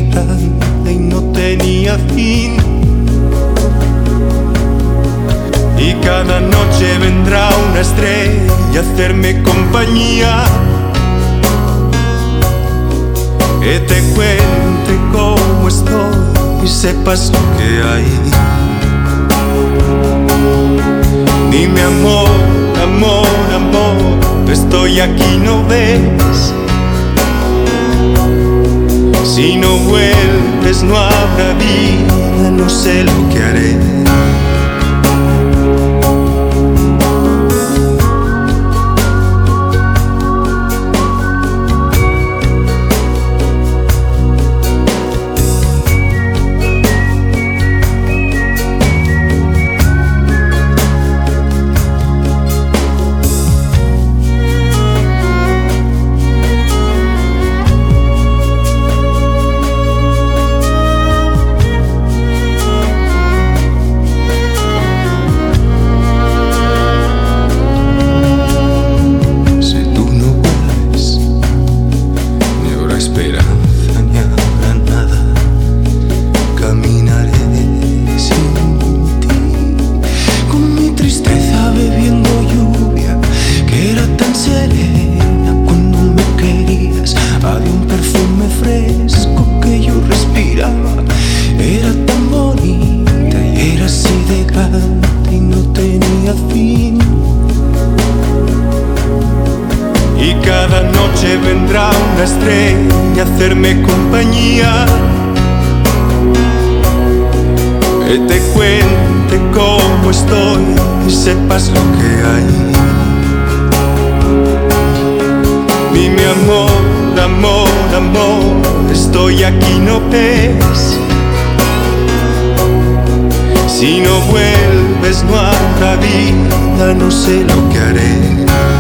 grande y no tenía fin. Y cada noche vendrá una estrella a hacerme compañía, que te cuente cómo estoy y sepas lo que hay. Dime amor, amor, amor, estoy aquí, ¿no ves? Si no vuelves no habrá vida, no sé lo que haré. Y cada noche vendrá una estrella a hacerme compañía, que te cuente cómo estoy y sepas lo que hay. Dime amor, amor, amor, estoy aquí, ¿no ves? Si no vuelves no habrá vida, no sé lo que haré.